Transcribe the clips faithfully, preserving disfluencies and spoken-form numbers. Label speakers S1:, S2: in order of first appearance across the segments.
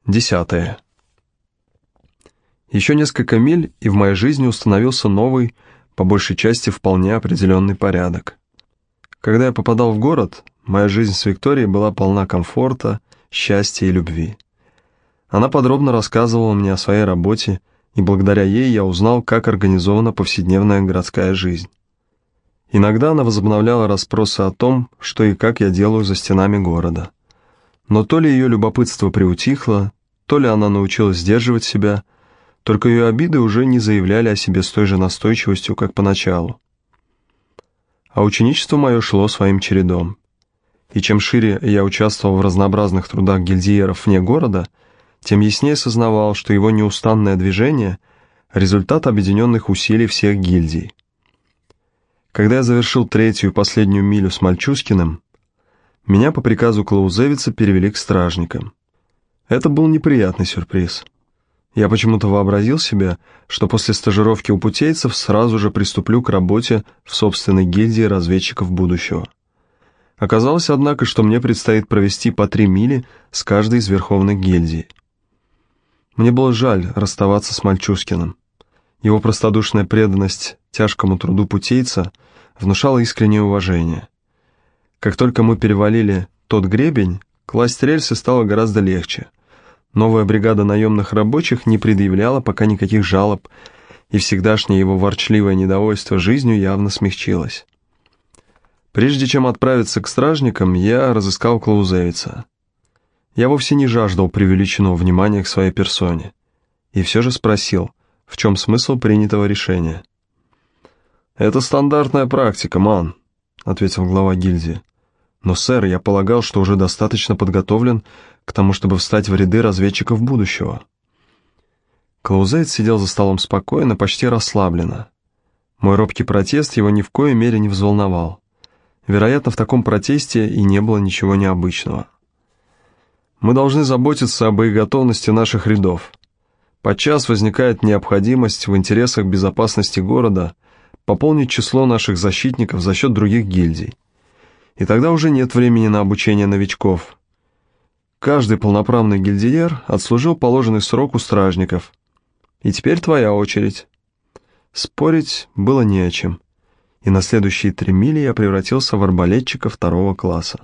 S1: Десятое. Еще несколько миль, и в моей жизни установился новый, по большей части вполне определенный порядок. Когда я попадал в город, моя жизнь с Викторией была полна комфорта, счастья и любви. Она подробно рассказывала мне о своей работе, и благодаря ей я узнал, как организована повседневная городская жизнь. Иногда она возобновляла расспросы о том, что и как я делаю за стенами города. Но то ли ее любопытство приутихло, то ли она научилась сдерживать себя, только ее обиды уже не заявляли о себе с той же настойчивостью, как поначалу. А ученичество мое шло своим чередом. И чем шире я участвовал в разнообразных трудах гильдиеров вне города, тем яснее сознавал, что его неустанное движение – результат объединенных усилий всех гильдий. Когда я завершил третью и последнюю милю с Мальчускиным, меня по приказу Клаузевица перевели к стражникам. Это был неприятный сюрприз. Я почему-то вообразил себе, что после стажировки у путейцев сразу же приступлю к работе в собственной гильдии разведчиков будущего. Оказалось, однако, что мне предстоит провести по три мили с каждой из верховных гильдий. Мне было жаль расставаться с Мальчускиным. Его простодушная преданность тяжкому труду путейца внушала искреннее уважение. Как только мы перевалили тот гребень, класть рельсы стало гораздо легче. Новая бригада наемных рабочих не предъявляла пока никаких жалоб, и всегдашнее его ворчливое недовольство жизнью явно смягчилось. Прежде чем отправиться к стражникам, я разыскал Клаузевица. Я вовсе не жаждал преувеличенного внимания к своей персоне, и все же спросил, в чем смысл принятого решения. «Это стандартная практика, ман», — ответил глава гильдии. «Но, сэр, я полагал, что уже достаточно подготовлен к тому, чтобы встать в ряды разведчиков будущего». Клаузевиц сидел за столом спокойно, почти расслабленно. Мой робкий протест его ни в коей мере не взволновал. Вероятно, в таком протесте и не было ничего необычного. «Мы должны заботиться о боеготовности наших рядов. Подчас возникает необходимость в интересах безопасности города пополнить число наших защитников за счет других гильдий. И тогда уже нет времени на обучение новичков. Каждый полноправный гильдиер отслужил положенный срок у стражников. И теперь твоя очередь». Спорить было не о чем, и на следующие три мили я превратился в арбалетчика второго класса.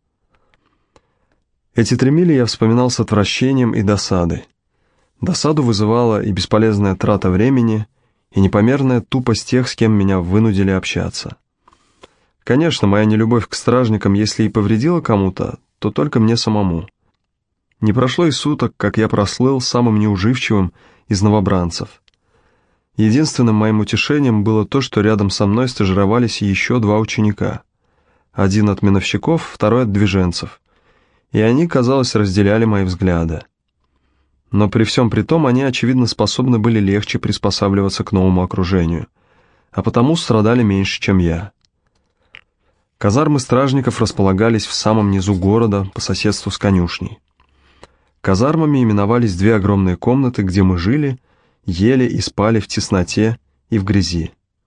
S1: Эти три мили я вспоминал с отвращением и досадой. Досаду вызывала и бесполезная трата времени, и непомерная тупость тех, с кем меня вынудили общаться. Конечно, моя нелюбовь к стражникам, если и повредила кому-то, то только мне самому. Не прошло и суток, как я прослыл самым неуживчивым из новобранцев. Единственным моим утешением было то, что рядом со мной стажировались еще два ученика. Один от миновщиков, второй от движенцев. И они, казалось, разделяли мои взгляды. Но при всем при том они, очевидно, способны были легче приспосабливаться к новому окружению, а потому страдали меньше, чем я. Казармы стражников располагались в самом низу города, по соседству с конюшней. Казармами именовались две огромные комнаты, где мы жили, ели и спали в тесноте и в грязи.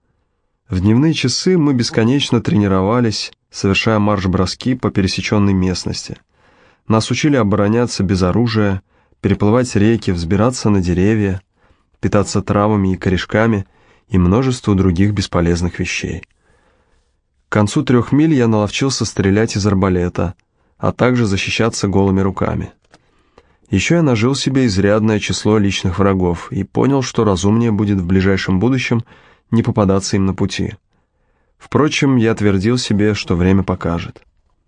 S1: В дневные часы мы бесконечно тренировались, совершая марш-броски по пересеченной местности. Нас учили обороняться без оружия, переплывать реки, взбираться на деревья, питаться травами и корешками и множеству других бесполезных вещей. К концу трех миль я наловчился стрелять из арбалета, а также защищаться голыми руками. Еще я нажил себе изрядное число личных врагов и понял, что разумнее будет в ближайшем будущем не попадаться им на пути. Впрочем, я твердил себе, что время покажет.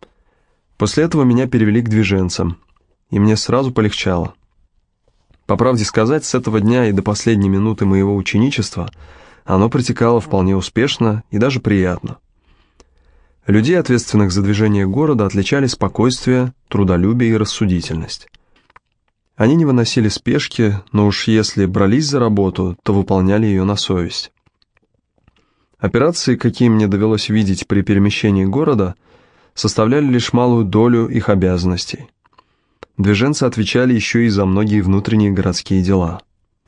S1: После этого меня перевели к движенцам, и мне сразу полегчало. По правде сказать, с этого дня и до последней минуты моего ученичества оно протекало вполне успешно и даже приятно. Людей, ответственных за движение города, отличали спокойствие, трудолюбие и рассудительность. Они не выносили спешки, но уж если брались за работу, то выполняли ее на совесть. Операции, какие мне довелось видеть при перемещении города, составляли лишь малую долю их обязанностей. Движенцы отвечали еще и за многие внутренние городские дела.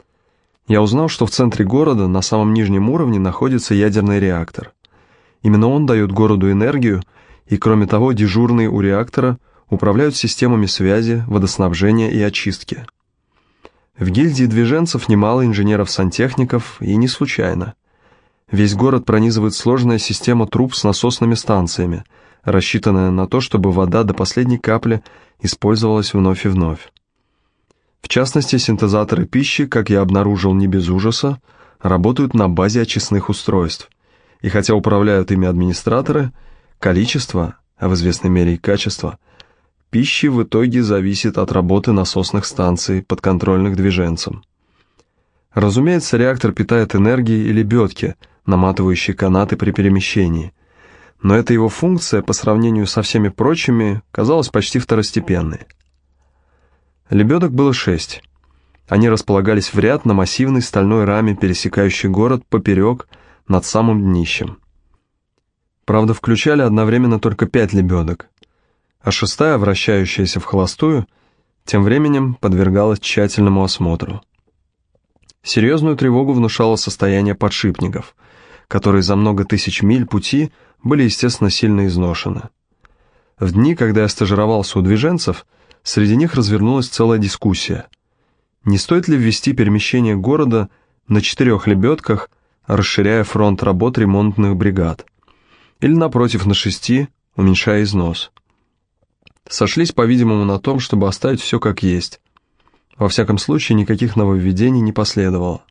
S1: Я узнал, что в центре города, на самом нижнем уровне, находится ядерный реактор. Именно он дает городу энергию, и, кроме того, дежурный у реактора управляют системами связи, водоснабжения и очистки. В гильдии движенцев немало инженеров-сантехников, и не случайно. Весь город пронизывает сложная система труб с насосными станциями, рассчитанная на то, чтобы вода до последней капли использовалась вновь и вновь. В частности, синтезаторы пищи, как я обнаружил не без ужаса, работают на базе очистных устройств, и хотя управляют ими администраторы, количество, а в известной мере и качество, пищи в итоге зависит от работы насосных станций, подконтрольных движенцам. Разумеется, реактор питает энергией и лебедки, наматывающие канаты при перемещении, но эта его функция по сравнению со всеми прочими казалась почти второстепенной. Лебедок было шесть. Они располагались в ряд на массивной стальной раме, пересекающей город поперек над самым днищем. Правда, включали одновременно только пять лебедок, а шестая, вращающаяся в холостую, тем временем подвергалась тщательному осмотру. Серьезную тревогу внушало состояние подшипников, которые за много тысяч миль пути были, естественно, сильно изношены. В дни, когда я стажировался у движенцев, среди них развернулась целая дискуссия. Не стоит ли ввести перемещение города на четырех лебедках, расширяя фронт работ ремонтных бригад, или, напротив, на шести, уменьшая износ. Сошлись, по-видимому, на том, чтобы оставить все как есть. Во всяком случае, никаких нововведений не последовало.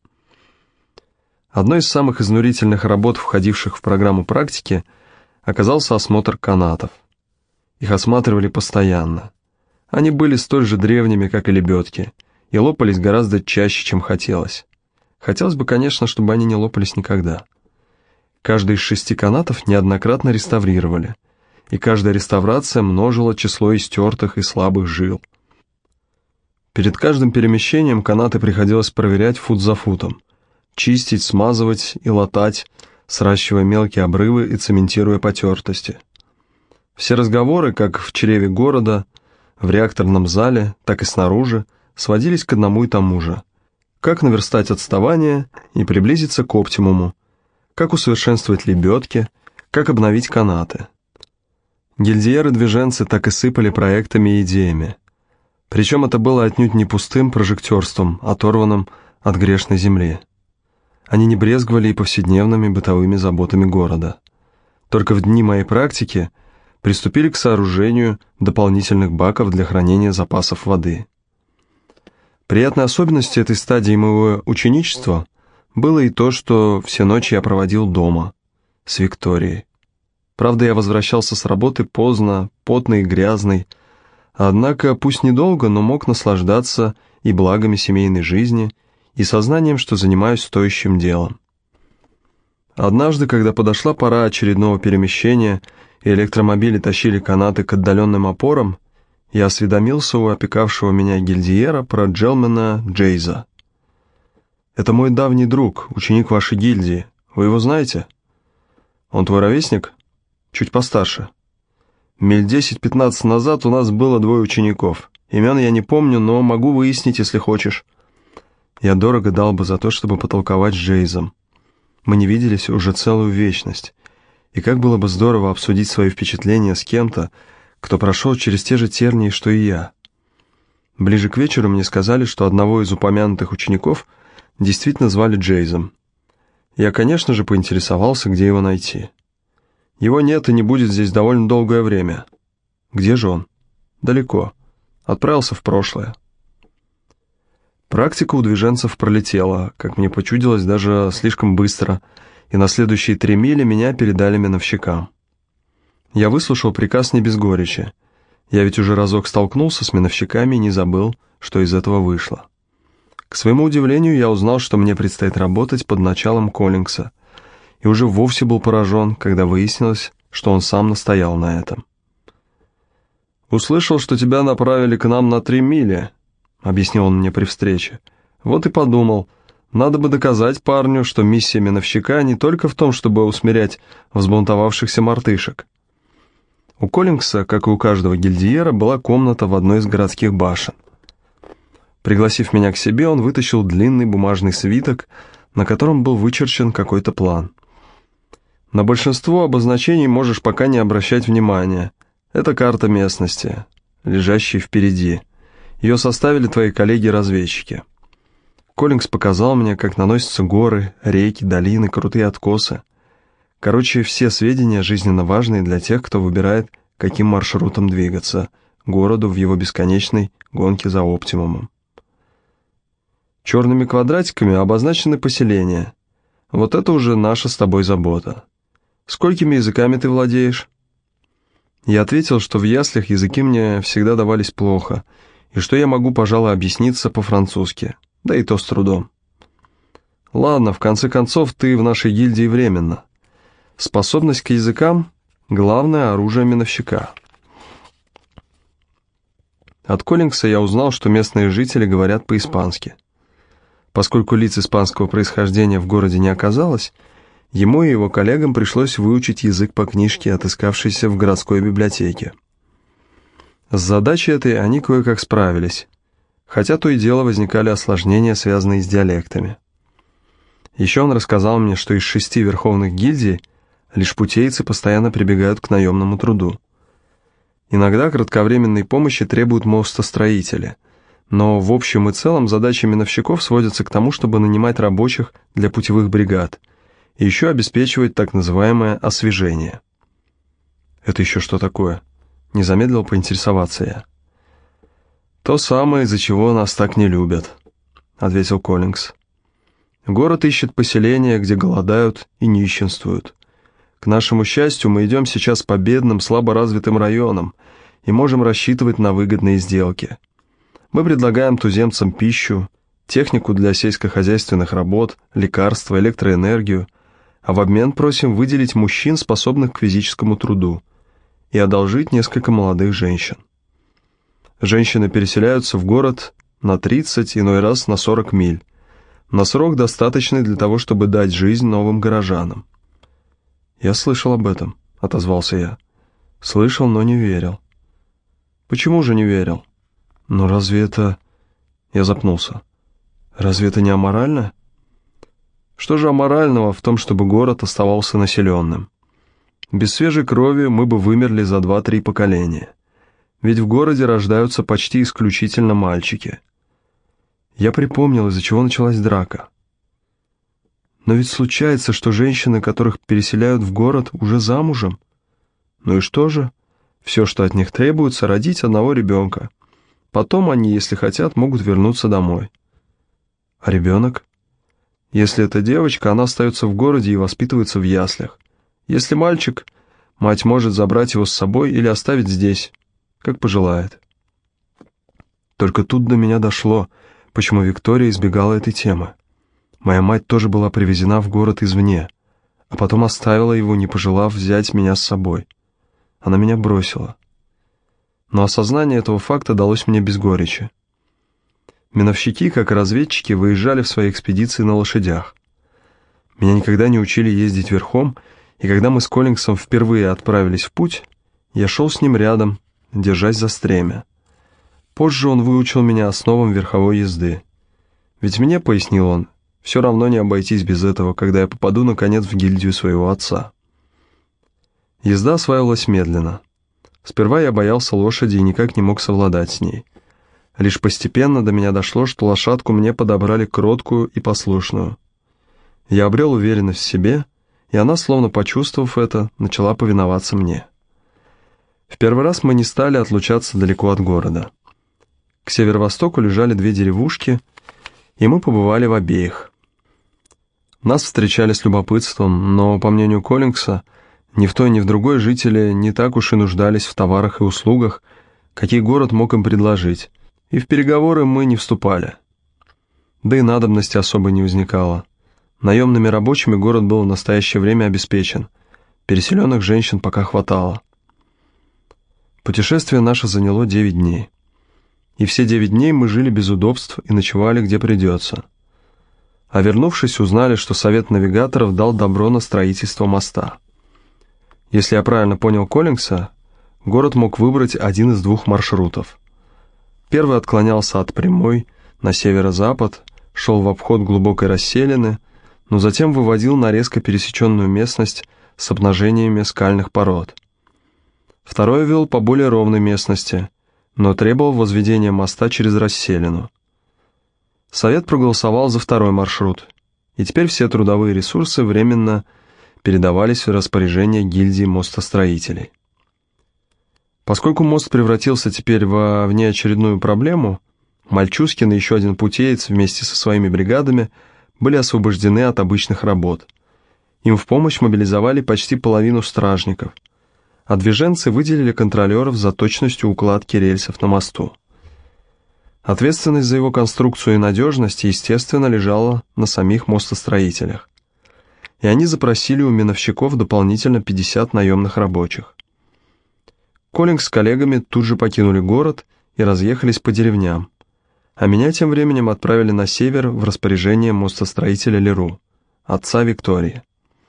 S1: Одной из самых изнурительных работ, входивших в программу практики, оказался осмотр канатов. Их осматривали постоянно. Они были столь же древними, как и лебедки, и лопались гораздо чаще, чем хотелось. Хотелось бы, конечно, чтобы они не лопались никогда. Каждый из шести канатов неоднократно реставрировали, и каждая реставрация множила число истертых и слабых жил. Перед каждым перемещением канаты приходилось проверять фут за футом, чистить, смазывать и латать, сращивая мелкие обрывы и цементируя потертости. Все разговоры, как в чреве города, в реакторном зале, так и снаружи, сводились к одному и тому же. Как наверстать отставание и приблизиться к оптимуму, как усовершенствовать лебедки, как обновить канаты. Гильдиеры-движенцы так и сыпали проектами и идеями. Причем это было отнюдь не пустым прожектерством, оторванным от грешной земли. Они не брезговали и повседневными бытовыми заботами города. Только в дни моей практики приступили к сооружению дополнительных баков для хранения запасов воды. Приятной особенностью этой стадии моего ученичества было и то, что все ночи я проводил дома, с Викторией. Правда, я возвращался с работы поздно, потный и грязный, однако, пусть недолго, но мог наслаждаться и благами семейной жизни, и сознанием, что занимаюсь стоящим делом. Однажды, когда подошла пора очередного перемещения, и электромобили тащили канаты к отдаленным опорам, я осведомился у опекавшего меня гильдиера про Джелмена Джейза. «Это мой давний друг, ученик вашей гильдии. Вы его знаете?» «Он твой ровесник?» «Чуть постарше». «Миль десять-пятнадцать назад у нас было двое учеников. Имен я не помню, но могу выяснить, если хочешь». Я дорого дал бы за то, чтобы потолковать с Джейзом. Мы не виделись уже целую вечность. И как было бы здорово обсудить свои впечатления с кем-то, кто прошел через те же тернии, что и я. Ближе к вечеру мне сказали, что одного из упомянутых учеников действительно звали Джейзом. Я, конечно же, поинтересовался, где его найти. Его нет и не будет здесь довольно долгое время. Где же он? Далеко. Отправился в прошлое. Практика у движенцев пролетела, как мне почудилось, даже слишком быстро, и на следующие три мили меня передали меновщикам. Я выслушал приказ не без горечи. Я ведь уже разок столкнулся с меновщиками и не забыл, что из этого вышло. К своему удивлению, я узнал, что мне предстоит работать под началом Коллингса, и уже вовсе был поражен, когда выяснилось, что он сам настоял на этом. «Услышал, что тебя направили к нам на три мили», — объяснил он мне при встрече. «Вот и подумал, надо бы доказать парню, что миссия меновщика не только в том, чтобы усмирять взбунтовавшихся мартышек». У Коллингса, как и у каждого гильдиера, была комната в одной из городских башен. Пригласив меня к себе, он вытащил длинный бумажный свиток, на котором был вычерчен какой-то план. «На большинство обозначений можешь пока не обращать внимания. Это карта местности. лежащей впереди. Ее составили твои коллеги-разведчики. Коллингс показал мне, как наносятся горы, реки, долины, крутые откосы. Короче, все сведения жизненно важные для тех, кто выбирает, каким маршрутом двигаться, городу в его бесконечной гонке за оптимумом. Черными квадратиками обозначены поселения. Вот это уже наша с тобой забота. Сколькими языками ты владеешь? Я ответил, что в яслях языки мне всегда давались плохо, и что я могу, пожалуй, объясниться по-французски, да и то с трудом. Ладно, в конце концов, ты в нашей гильдии временно. Способность к языкам — главное оружие миновщика. От Коллингса я узнал, что местные жители говорят по-испански. Поскольку лиц испанского происхождения в городе не оказалось, ему и его коллегам пришлось выучить язык по книжке, отыскавшейся в городской библиотеке. С задачей этой они кое-как справились, хотя то и дело возникали осложнения, связанные с диалектами. Еще он рассказал мне, что из шести верховных гильдий лишь путейцы постоянно прибегают к наемному труду. Иногда кратковременной помощи требуют мостостроители, но в общем и целом задачи миновщиков сводятся к тому, чтобы нанимать рабочих для путевых бригад и еще обеспечивать так называемое освежение. «Это еще что такое?» — не замедлил поинтересоваться я. «То самое, из-за чего нас так не любят», — ответил Коллингс. «Город ищет поселения, где голодают и нищенствуют. К нашему счастью, мы идем сейчас по бедным, слаборазвитым районам и можем рассчитывать на выгодные сделки. Мы предлагаем туземцам пищу, технику для сельскохозяйственных работ, лекарства, электроэнергию, а в обмен просим выделить мужчин, способных к физическому труду, и одолжить несколько молодых женщин. Женщины переселяются в город на тридцать, иной раз на сорок миль, на срок, достаточный для того, чтобы дать жизнь новым горожанам». «Я слышал об этом», — отозвался я. «Слышал, но не верил». «Почему же не верил?» «Ну разве это...» Я запнулся. «Разве это не аморально?» «Что же аморального в том, чтобы город оставался населенным? Без свежей крови мы бы вымерли за два-три поколения. Ведь в городе рождаются почти исключительно мальчики». Я припомнил, из-за чего началась драка. «Но ведь случается, что женщины, которых переселяют в город, уже замужем. Ну и что же? Все, что от них требуется, родить одного ребенка. Потом они, если хотят, могут вернуться домой». «А ребенок?» «Если это девочка, она остается в городе и воспитывается в яслях. Если мальчик, мать может забрать его с собой или оставить здесь, как пожелает». Только тут до меня дошло, почему Виктория избегала этой темы. Моя мать тоже была привезена в город извне, а потом оставила его, не пожелав взять меня с собой. Она меня бросила. Но осознание этого факта далось мне без горечи. Миновщики, как и разведчики, выезжали в свои экспедиции на лошадях. Меня никогда не учили ездить верхом, и когда мы с Коллингсом впервые отправились в путь, я шел с ним рядом, держась за стремя. Позже он выучил меня основам верховой езды. Ведь мне, пояснил он, все равно не обойтись без этого, когда я попаду, наконец, в гильдию своего отца. Езда осваивалась медленно. Сперва я боялся лошади и никак не мог совладать с ней. Лишь постепенно до меня дошло, что лошадку мне подобрали кроткую и послушную. Я обрел уверенность в себе, и она, словно почувствовав это, начала повиноваться мне. В первый раз мы не стали отлучаться далеко от города. К северо-востоку лежали две деревушки, и мы побывали в обеих. Нас встречали с любопытством, но, по мнению Коллингса, ни в той, ни в другой жители не так уж и нуждались в товарах и услугах, какие город мог им предложить, и в переговоры мы не вступали. Да и надобности особо не возникало. Наемными рабочими город был в настоящее время обеспечен, переселенных женщин пока хватало. Путешествие наше заняло девять дней. И все девять дней мы жили без удобств и ночевали где придется. А вернувшись, узнали, что совет навигаторов дал добро на строительство моста. Если я правильно понял Коллингса, город мог выбрать один из двух маршрутов. Первый отклонялся от прямой на северо-запад, шел в обход глубокой расселины, но затем выводил на резко пересеченную местность с обнажениями скальных пород. Второй вел по более ровной местности, но требовал возведения моста через расселину. Совет проголосовал за второй маршрут, и теперь все трудовые ресурсы временно передавались в распоряжение гильдии мостостроителей. Поскольку мост превратился теперь во внеочередную проблему, Мальчускин и еще один путеец вместе со своими бригадами были освобождены от обычных работ. Им в помощь мобилизовали почти половину стражников, а движенцы выделили контролеров за точностью укладки рельсов на мосту. Ответственность за его конструкцию и надежность, естественно, лежала на самих мостостроителях. И они запросили у миновщиков дополнительно пятьдесят наемных рабочих. Коллинг с коллегами тут же покинули город и разъехались по деревням, а меня тем временем отправили на север в распоряжение мостостроителя Леру, отца Виктории.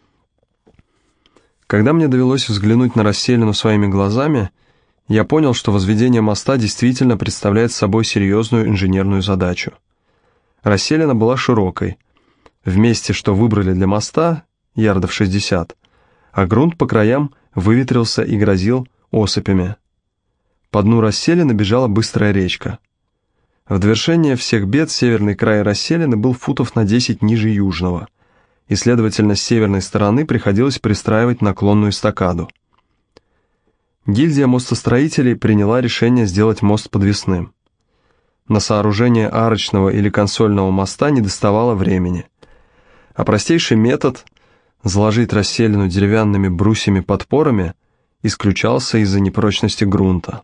S1: Когда мне довелось взглянуть на расселину своими глазами, я понял, что возведение моста действительно представляет собой серьезную инженерную задачу. Расселина была широкой, в месте, что выбрали для моста, ярдов шестьдесят, а грунт по краям выветрился и грозил осыпями. По дну расселины бежала быстрая речка. В довершение всех бед северный край расселины был футов на десять ниже южного, и, следовательно, с северной стороны приходилось пристраивать наклонную эстакаду. Гильдия мостостроителей приняла решение сделать мост подвесным. На сооружение арочного или консольного моста не доставало времени, а простейший метод – заложить расселину деревянными брусьями-подпорами – исключался из-за непрочности грунта.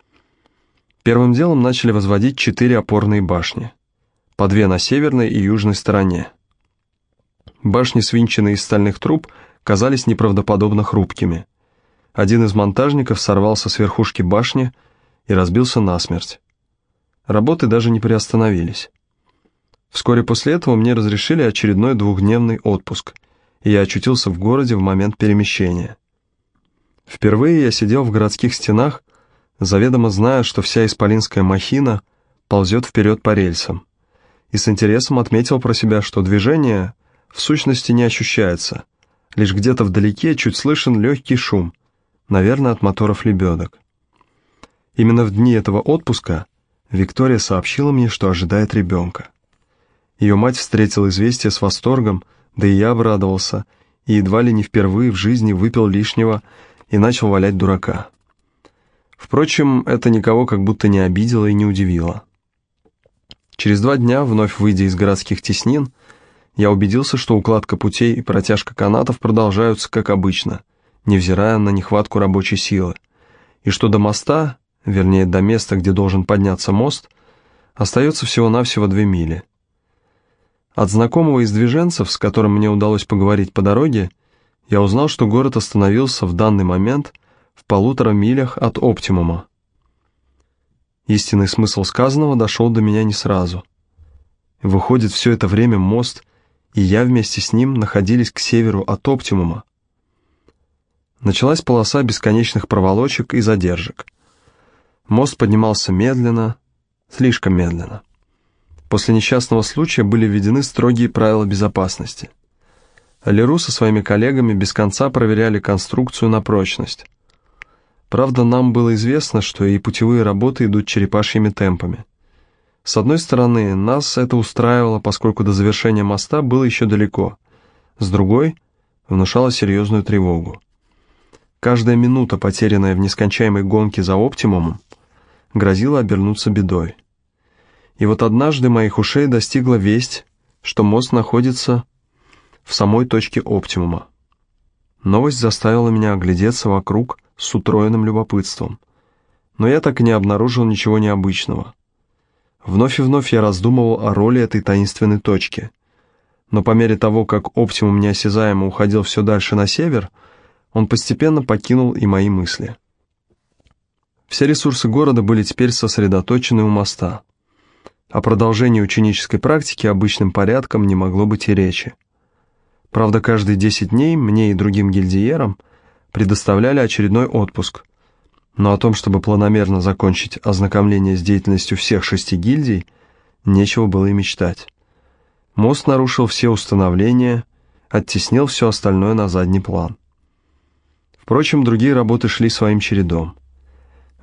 S1: Первым делом начали возводить четыре опорные башни, по две на северной и южной стороне. Башни, свинченные из стальных труб, казались неправдоподобно хрупкими. Один из монтажников сорвался с верхушки башни и разбился насмерть. Работы даже не приостановились. Вскоре после этого мне разрешили очередной двухдневный отпуск, и я очутился в городе в момент перемещения. Впервые я сидел в городских стенах, заведомо зная, что вся исполинская махина ползет вперед по рельсам, и с интересом отметил про себя, что движение в сущности не ощущается, лишь где-то вдалеке чуть слышен легкий шум, наверное, от моторов лебедок. Именно в дни этого отпуска Виктория сообщила мне, что ожидает ребенка. Ее мать встретила известие с восторгом, да и я обрадовался, и едва ли не впервые в жизни выпил лишнего и начал валять дурака. Впрочем, это никого как будто не обидело и не удивило. Через два дня, вновь выйдя из городских теснин, я убедился, что укладка путей и протяжка канатов продолжаются как обычно, невзирая на нехватку рабочей силы, и что до моста, вернее до места, где должен подняться мост, остается всего-навсего две мили. От знакомого из движенцев, с которым мне удалось поговорить по дороге, я узнал, что город остановился в данный момент в полутора милях от оптимума. Истинный смысл сказанного дошел до меня не сразу. Выходит, все это время мост и я вместе с ним находились к северу от оптимума. Началась полоса бесконечных проволочек и задержек. Мост поднимался медленно, слишком медленно. После несчастного случая были введены строгие правила безопасности. Леру со своими коллегами без конца проверяли конструкцию на прочность. Правда, нам было известно, что и путевые работы идут черепашьими темпами. С одной стороны, нас это устраивало, поскольку до завершения моста было еще далеко. С другой, внушало серьезную тревогу. Каждая минута, потерянная в нескончаемой гонке за оптимумом, грозила обернуться бедой. И вот однажды моих ушей достигла весть, что мост находится в самой точке оптимума. Новость заставила меня оглядеться вокруг с утроенным любопытством, но я так и не обнаружил ничего необычного. Вновь и вновь я раздумывал о роли этой таинственной точки, но по мере того, как оптимум неосязаемо уходил все дальше на север, он постепенно покинул и мои мысли. Все ресурсы города были теперь сосредоточены у моста. О продолжении ученической практики обычным порядком не могло быть и речи. Правда, каждые десять дней мне и другим гильдиерам предоставляли очередной отпуск, но о том, чтобы планомерно закончить ознакомление с деятельностью всех шести гильдий, нечего было и мечтать. Мост нарушил все установления, оттеснил все остальное на задний план. Впрочем, другие работы шли своим чередом.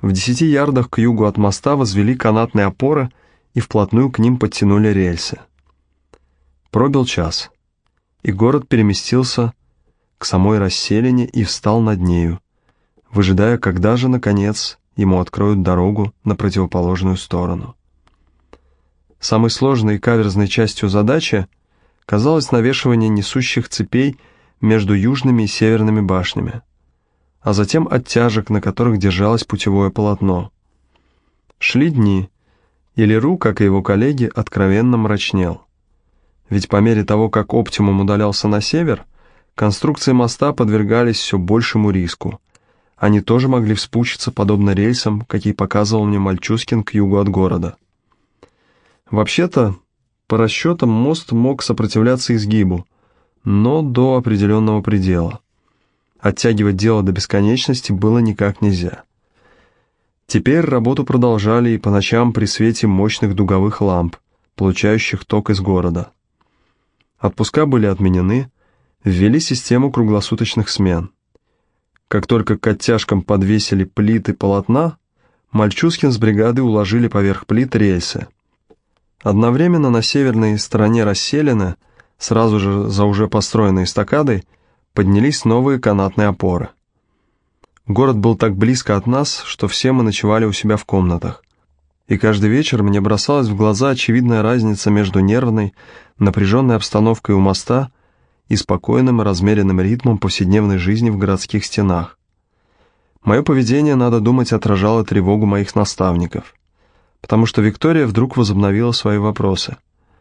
S1: В десяти ярдах к югу от моста возвели канатные опоры и вплотную к ним подтянули рельсы. Пробил час, и город переместился к самой расселине и встал над нею, выжидая, когда же, наконец, ему откроют дорогу на противоположную сторону. Самой сложной и каверзной частью задачи казалось навешивание несущих цепей между южными и северными башнями, а затем оттяжек, на которых держалось путевое полотно. Шли дни, и Леру, как и его коллеги, откровенно мрачнел. Ведь по мере того, как оптимум удалялся на север, конструкции моста подвергались все большему риску. Они тоже могли вспучиться, подобно рельсам, какие показывал мне Мальчускин к югу от города. Вообще-то, по расчетам, мост мог сопротивляться изгибу, но до определенного предела. Оттягивать дело до бесконечности было никак нельзя. Теперь работу продолжали и по ночам при свете мощных дуговых ламп, получающих ток из города. Отпуска были отменены, ввели систему круглосуточных смен. Как только к оттяжкам подвесили плиты полотна, Мальчускин с бригадой уложили поверх плит рельсы. Одновременно на северной стороне расселены, сразу же за уже построенной эстакадой, поднялись новые канатные опоры. Город был так близко от нас, что все мы ночевали у себя в комнатах. И каждый вечер мне бросалась в глаза очевидная разница между нервной, напряженной обстановкой у моста и спокойным и размеренным ритмом повседневной жизни в городских стенах. Мое поведение, надо думать, отражало тревогу моих наставников, потому что Виктория вдруг возобновила свои вопросы.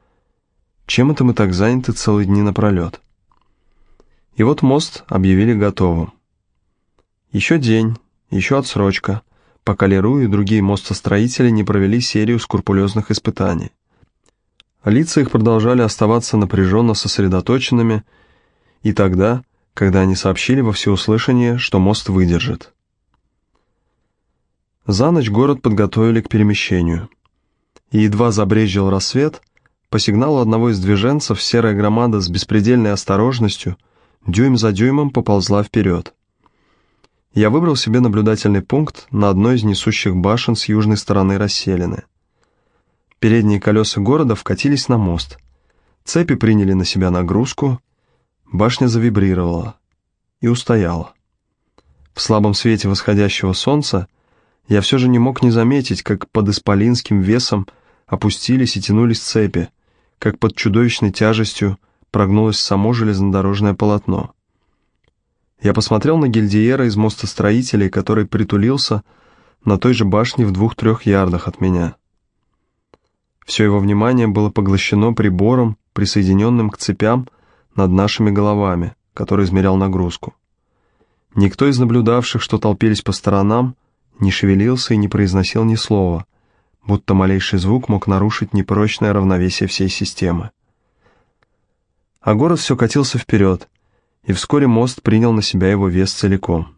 S1: Чем это мы так заняты целые дни напролет? И вот мост объявили готовым. Еще день, еще отсрочка, пока Леру и другие мостостроители не провели серию скрупулезных испытаний. Лица их продолжали оставаться напряженно сосредоточенными и тогда, когда они сообщили во всеуслышание, что мост выдержит. За ночь город подготовили к перемещению. И едва забрезжил рассвет, по сигналу одного из движенцев серая громада с беспредельной осторожностью дюйм за дюймом поползла вперед. Я выбрал себе наблюдательный пункт на одной из несущих башен с южной стороны расселены. Передние колеса города вкатились на мост. Цепи приняли на себя нагрузку, башня завибрировала и устояла. В слабом свете восходящего солнца я все же не мог не заметить, как под исполинским весом опустились и тянулись цепи, как под чудовищной тяжестью прогнулось само железнодорожное полотно. Я посмотрел на гильдиера из мостостроителей, который притулился на той же башне в двух-трех ярдах от меня. Все его внимание было поглощено прибором, присоединенным к цепям над нашими головами, который измерял нагрузку. Никто из наблюдавших, что толпились по сторонам, не шевелился и не произносил ни слова, будто малейший звук мог нарушить непрочное равновесие всей системы. А город все катился вперед, и вскоре мост принял на себя его вес целиком.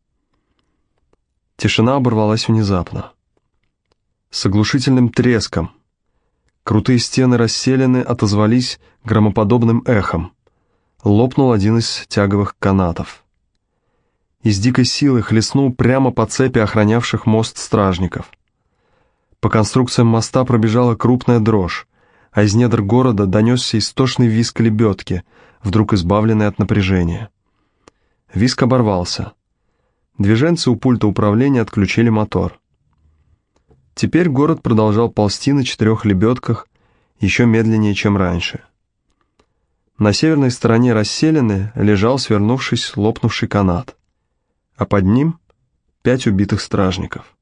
S1: Тишина оборвалась внезапно. С оглушительным треском. Крутые стены расселены отозвались громоподобным эхом. Лопнул один из тяговых канатов. И с дикой силой хлестнул прямо по цепи охранявших мост стражников. По конструкциям моста пробежала крупная дрожь, а из недр города донесся истошный визг лебедки, вдруг избавленный от напряжения. Визг оборвался. Движенцы у пульта управления отключили мотор. Теперь город продолжал ползти на четырех лебедках еще медленнее, чем раньше. На северной стороне расселены лежал, свернувшись, лопнувший канат, а под ним пять убитых стражников.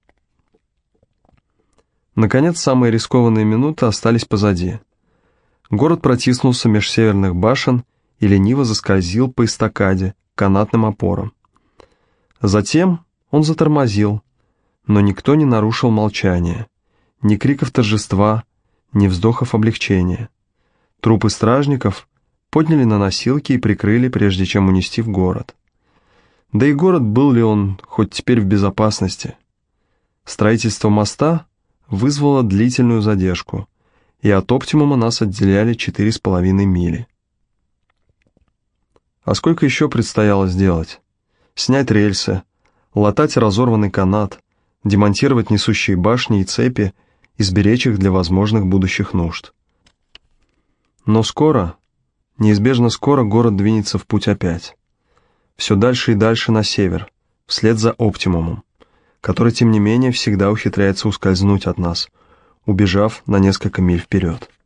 S1: Наконец, самые рискованные минуты остались позади. Город протиснулся меж северных башен и лениво заскользил по эстакаде, канатным опорам. Затем он затормозил, но никто не нарушил молчания, ни криков торжества, ни вздохов облегчения. Трупы стражников подняли на носилки и прикрыли, прежде чем унести в город. Да и город, был ли он хоть теперь в безопасности? Строительство моста вызвало длительную задержку, и от оптимума нас отделяли четыре с половиной мили. А сколько еще предстояло сделать? Снять рельсы, латать разорванный канат, демонтировать несущие башни и цепи и сберечь их для возможных будущих нужд. Но скоро, неизбежно скоро город двинется в путь опять. Все дальше и дальше на север, вслед за оптимумом, который, тем не менее, всегда ухитряется ускользнуть от нас, убежав на несколько миль вперед.